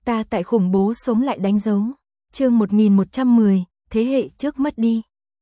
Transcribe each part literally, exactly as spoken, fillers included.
Ta tại khủng bố sống lại đánh dấu. Chương một nghìn một trăm mười, thế hệ trước mất đi.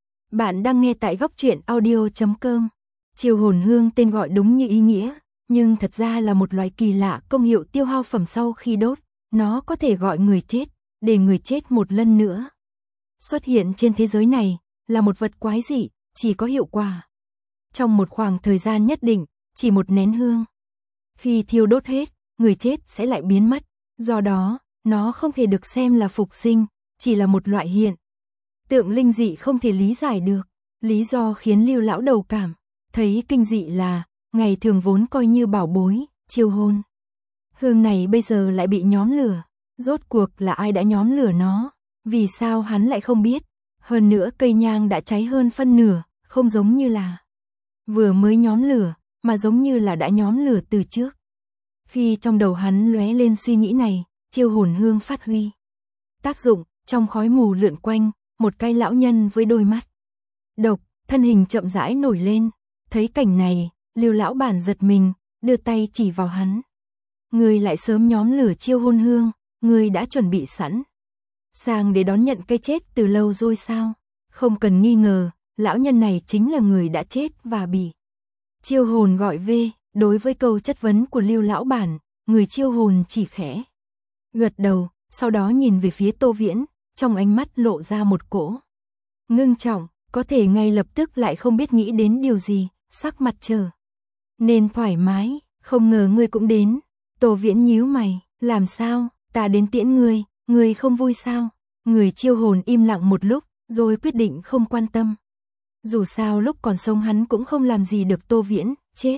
Bạn đang nghe tại góc truyện audio chấm com. Chiêu hồn hương tên gọi đúng như ý nghĩa, nhưng thật ra là một loại kỳ lạ công hiệu tiêu hao phẩm sau khi đốt. Nó có thể gọi người chết, để người chết một lần nữa. Xuất hiện trên thế giới này, là một vật quái dị, chỉ có hiệu quả trong một khoảng thời gian nhất định, chỉ một nén hương. Khi thiêu đốt hết, người chết sẽ lại biến mất. Do đó, nó không thể được xem là phục sinh, chỉ là một loại hiện tượng linh dị không thể lý giải được. Lý do khiến Lưu lão đầu cảm thấy kinh dị là, ngày thường vốn coi như bảo bối, chiêu hồn hương này bây giờ lại bị nhóm lửa. Rốt cuộc là ai đã nhóm lửa nó? Vì sao hắn lại không biết? Hơn nữa cây nhang đã cháy hơn phân nửa, không giống như là vừa mới nhóm lửa, mà giống như là đã nhóm lửa từ trước. Khi trong đầu hắn lóe lên suy nghĩ này, chiêu hồn hương phát huy tác dụng, trong khói mù lượn quanh, một cái lão nhân với đôi mắt độc, thân hình chậm rãi nổi lên. Thấy cảnh này, Lưu lão bản giật mình, đưa tay chỉ vào hắn. Ngươi lại sớm nhóm lửa chiêu hồn hương, ngươi đã chuẩn bị sẵn sàng để đón nhận cái chết từ lâu rồi sao? Không cần nghi ngờ, lão nhân này chính là người đã chết và bị chiêu hồn gọi về. Đối với câu chất vấn của Lưu lão bản, người chiêu hồn chỉ khẽ gật đầu, sau đó nhìn về phía Tô Viễn, trong ánh mắt lộ ra một cỗ ngưng trọng, có thể ngay lập tức lại không biết nghĩ đến điều gì, sắc mặt trở nên thoải mái. Không ngờ ngươi cũng đến. Tô Viễn nhíu mày, làm sao? Ta đến tiễn ngươi, ngươi không vui sao? Người chiêu hồn im lặng một lúc, rồi quyết định không quan tâm. Dù sao lúc còn sống hắn cũng không làm gì được Tô Viễn, chết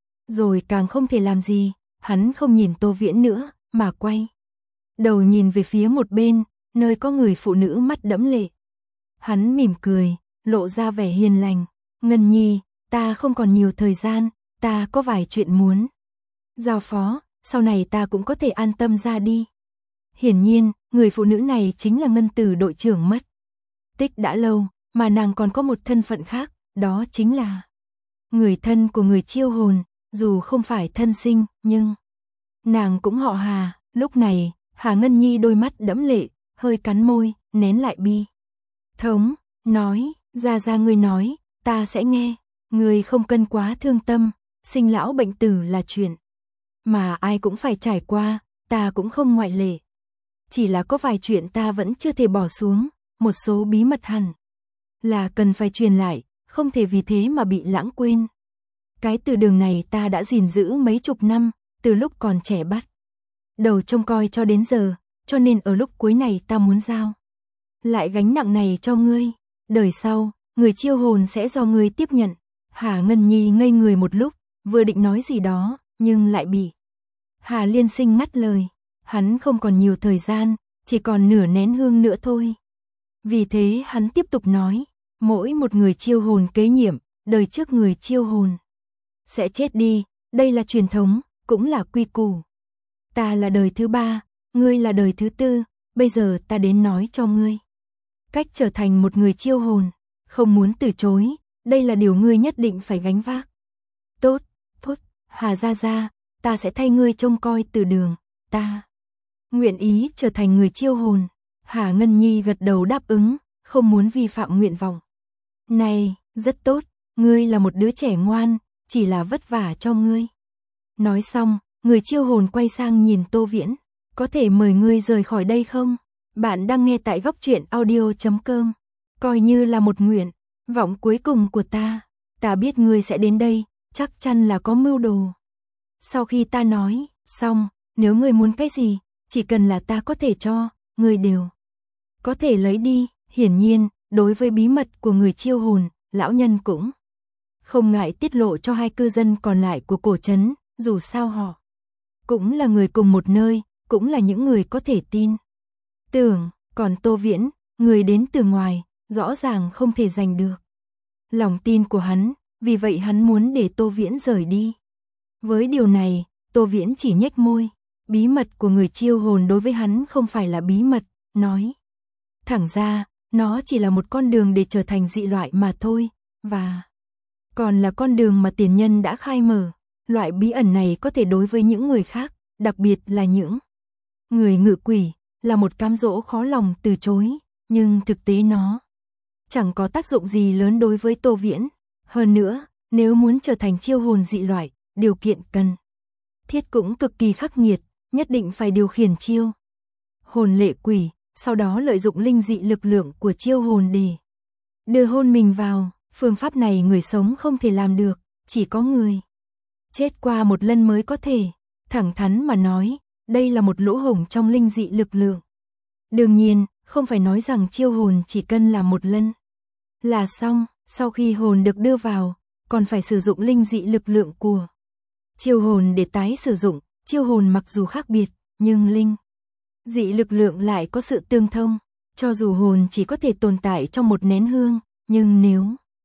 rồi càng không thể làm gì. Hắn không nhìn Tô Viễn nữa, mà quay đầu nhìn về phía một bên, nơi có người phụ nữ mắt đẫm lệ. Hắn mỉm cười, lộ ra vẻ hiền lành. Ngân Nhi, ta không còn nhiều thời gian, ta có vài chuyện muốn giao phó, sau này ta cũng có thể an tâm ra đi. Hiển nhiên, người phụ nữ này chính là Ngân Tử đội trưởng mất tích đã lâu, mà nàng còn có một thân phận khác, đó chính là người thân của người chiêu hồn. Dù không phải thân sinh, nhưng nàng cũng họ Hà. Lúc này, Hà Ngân Nhi đôi mắt đẫm lệ, hơi cắn môi, nén lại bi thống, nói, ra ra ngươi nói, ta sẽ nghe. Ngươi không cần quá thương tâm, sinh lão bệnh tử là chuyện mà ai cũng phải trải qua, ta cũng không ngoại lệ. Chỉ là có vài chuyện ta vẫn chưa thể bỏ xuống, một số bí mật hẳn là cần phải truyền lại, không thể vì thế mà bị lãng quên. Cái từ đường này ta đã gìn giữ mấy chục năm, từ lúc còn trẻ bắt đầu trông coi cho đến giờ, cho nên ở lúc cuối này ta muốn giao lại gánh nặng này cho ngươi. Đời sau, người chiêu hồn sẽ do ngươi tiếp nhận. Hà Ngân Nhi ngây người một lúc, vừa định nói gì đó, nhưng lại bị Hà Liên Sinh ngắt lời. Hắn không còn nhiều thời gian, chỉ còn nửa nén hương nữa thôi. Vì thế hắn tiếp tục nói, mỗi một người chiêu hồn kế nhiệm, đời trước người chiêu hồn sẽ chết đi, đây là truyền thống, cũng là quy củ. Ta là đời thứ ba, ngươi là đời thứ tư, bây giờ ta đến nói cho ngươi cách trở thành một người chiêu hồn, không muốn từ chối, đây là điều ngươi nhất định phải gánh vác. Tốt, tốt, Hà gia gia, ta sẽ thay ngươi trông coi từ đường, ta nguyện ý trở thành người chiêu hồn. Hà Ngân Nhi gật đầu đáp ứng, không muốn vi phạm nguyện vọng này. Rất tốt, ngươi là một đứa trẻ ngoan, chỉ là vất vả cho ngươi. Nói xong, người chiêu hồn quay sang nhìn Tô Viễn, có thể mời ngươi rời khỏi đây không? Bạn đang nghe tại góc truyện audio chấm com. Coi như là một nguyện vọng cuối cùng của ta. Ta biết ngươi sẽ đến đây, chắc chắn là có mưu đồ. Sau khi ta nói xong, nếu ngươi muốn cái gì, chỉ cần là ta có thể cho, ngươi đều có thể lấy đi. Hiển nhiên, đối với bí mật của người chiêu hồn, lão nhân cũng không ngại tiết lộ cho hai cư dân còn lại của cổ trấn. Dù sao họ cũng là người cùng một nơi, cũng là những người có thể tin tưởng. Còn Tô Viễn, người đến từ ngoài, rõ ràng không thể giành được lòng tin của hắn, vì vậy hắn muốn để Tô Viễn rời đi. Với điều này, Tô Viễn chỉ nhếch môi. Bí mật của người chiêu hồn đối với hắn không phải là bí mật, nói thẳng ra, nó chỉ là một con đường để trở thành dị loại mà thôi, và còn là con đường mà tiền nhân đã khai mở. Loại bí ẩn này có thể đối với những người khác, đặc biệt là những người ngự quỷ, là một cám dỗ khó lòng từ chối, nhưng thực tế nó chẳng có tác dụng gì lớn đối với Tô Viễn. Hơn nữa, nếu muốn trở thành chiêu hồn dị loại, điều kiện cần thiết cũng cực kỳ khắc nghiệt, nhất định phải điều khiển chiêu hồn lệ quỷ, sau đó lợi dụng linh dị lực lượng của chiêu hồn để đưa hồn mình vào. Phương pháp này người sống không thể làm được, chỉ có người chết qua một lần mới có thể. Thẳng thắn mà nói, đây là một lỗ hổng trong linh dị lực lượng. Đương nhiên, không phải nói rằng chiêu hồn chỉ cần làm một lần là xong, sau khi hồn được đưa vào, còn phải sử dụng linh dị lực lượng của chiêu hồn để tái sử dụng. Chiêu hồn mặc dù khác biệt, nhưng linh dị lực lượng lại có sự tương thông. Cho dù hồn chỉ có thể tồn tại trong một nén hương, nhưng nếu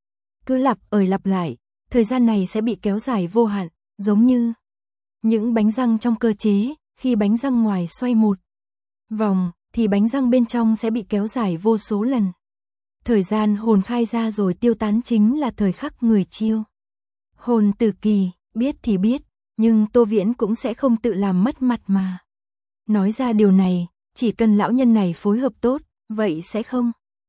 cứ lặp ời lặp lại, thời gian này sẽ bị kéo dài vô hạn, giống như những bánh răng trong cơ chế, khi bánh răng ngoài xoay một vòng, thì bánh răng bên trong sẽ bị kéo dài vô số lần. Thời gian hồn khai ra rồi tiêu tán chính là thời khắc người chiêu hồn tử kỳ. Biết thì biết, nhưng Tô Viễn cũng sẽ không tự làm mất mặt mà nói ra điều này. Chỉ cần lão nhân này phối hợp tốt, vậy sẽ không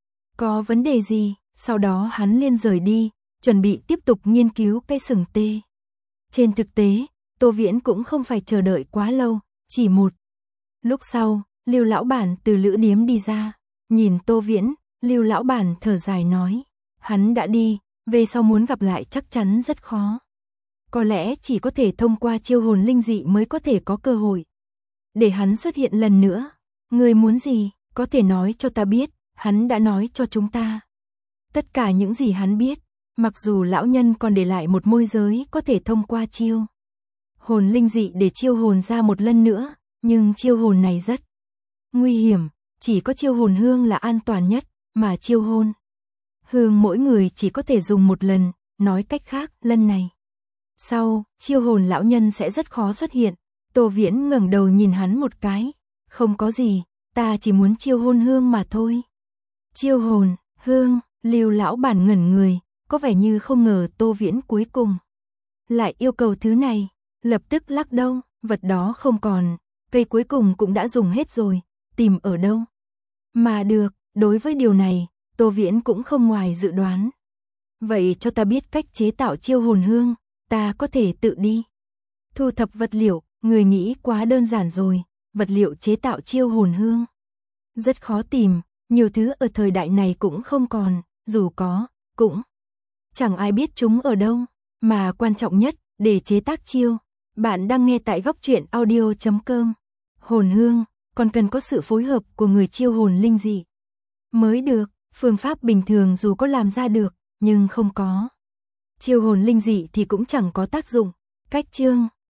có vấn đề gì. Sau đó hắn liền rời đi, chuẩn bị tiếp tục nghiên cứu cây sừng tê. Trên thực tế, Tô Viễn cũng không phải chờ đợi quá lâu, chỉ một lúc sau, Lưu lão bản từ lữ điếm đi ra, nhìn Tô Viễn, Lưu lão bản thở dài nói, hắn đã đi, về sau muốn gặp lại chắc chắn rất khó. Có lẽ chỉ có thể thông qua chiêu hồn linh dị mới có thể có cơ hội để hắn xuất hiện lần nữa. Người muốn gì, có thể nói cho ta biết. Hắn đã nói cho chúng ta tất cả những gì hắn biết. Mặc dù lão nhân còn để lại một môi giới có thể thông qua chiêu hồn linh dị để chiêu hồn ra một lần nữa, nhưng chiêu hồn này rất nguy hiểm. Chỉ có chiêu hồn hương là an toàn nhất, mà chiêu hồn hương mỗi người chỉ có thể dùng một lần. Nói cách khác, lần này sau, chiêu hồn lão nhân sẽ rất khó xuất hiện. Tô Viễn ngẩng đầu nhìn hắn một cái. Không có gì, ta chỉ muốn chiêu hồn hương mà thôi. Chiêu hồn hương, Lưu lão bản ngẩn người, có vẻ như không ngờ Tô Viễn cuối cùng lại yêu cầu thứ này. Lập tức lắc đầu, vật đó không còn, cây cuối cùng cũng đã dùng hết rồi, tìm ở đâu mà được. Đối với điều này, Tô Viễn cũng không ngoài dự đoán. Vậy cho ta biết cách chế tạo chiêu hồn hương, ta có thể tự đi thu thập vật liệu. Người nghĩ quá đơn giản rồi, vật liệu chế tạo chiêu hồn hương rất khó tìm, nhiều thứ ở thời đại này cũng không còn, dù có, cũng chẳng ai biết chúng ở đâu. Mà quan trọng nhất, để chế tác chiêu, bạn đang nghe tại góc truyện audio chấm com. Hồn hương, còn cần có sự phối hợp của người chiêu hồn linh dị mới được. Phương pháp bình thường dù có làm ra được, nhưng không có chiêu hồn linh dị thì cũng chẳng có tác dụng. Cách chương